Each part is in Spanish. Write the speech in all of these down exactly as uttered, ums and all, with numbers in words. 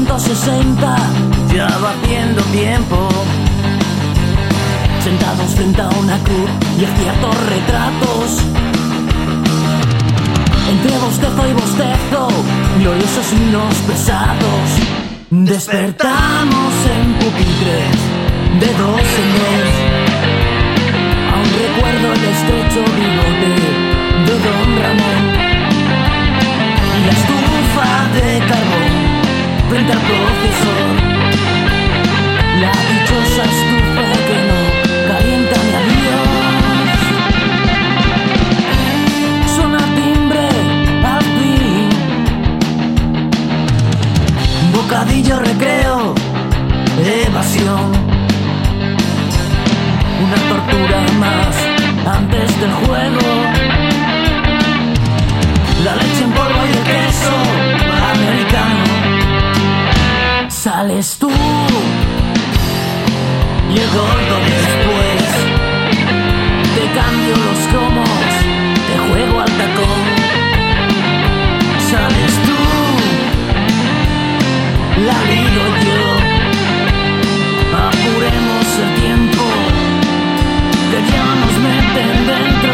ciento sesenta ya va haciendo tiempo, sentados frente a una cruz y a ciertos retratos. Entre bostezo y bostezo, gloriosos signos pesados, despertamos en pupitres de dos en dos. Aún recuerdo el estrecho bigote de Don Ramón y la estufa de carbón frente al profesor, la dichosa estufa que no calienta mi adiós. Suena timbre al fin, bocadillo, recreo, evasión, una tortura más antes del juego. La leche en polvo y el queso americano. Sales tú y el gordo después. Te cambio los cromos, te juego al tacón. Sales tú, la ligo yo. Apuremos el tiempo que ya nos meten dentro.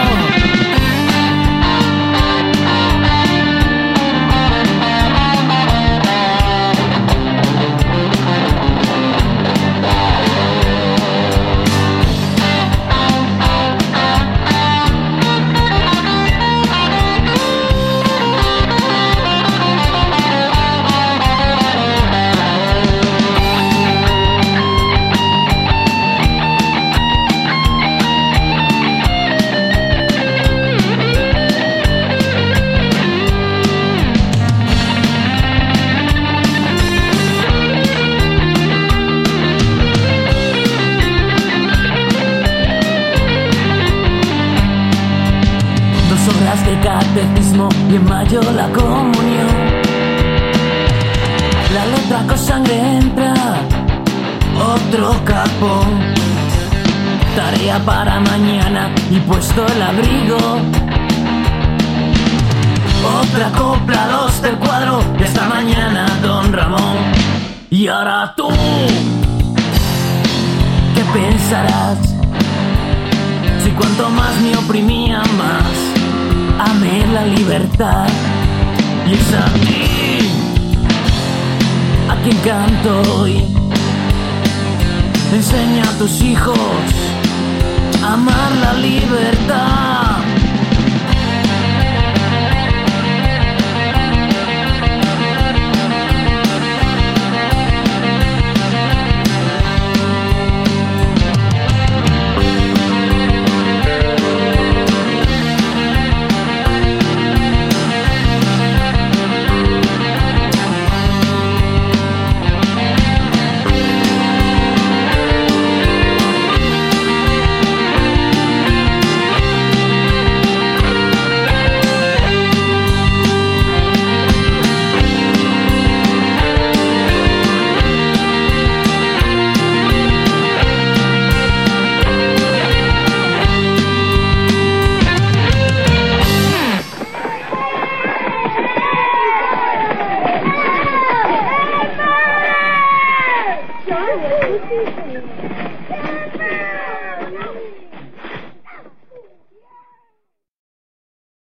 Horas de catecismo y en mayo la comunión. La letra con sangre entra, otro capón. Tarea para mañana y puesto el abrigo. Otra copla, los del cuadro de esta mañana, Don Ramón. Y ahora tú, ¿qué pensarás? Si cuanto más me oprimía, más amé la libertad. Y es a ti a quien canto hoy. Enseña a tus hijos a amar la libertad. Thank you.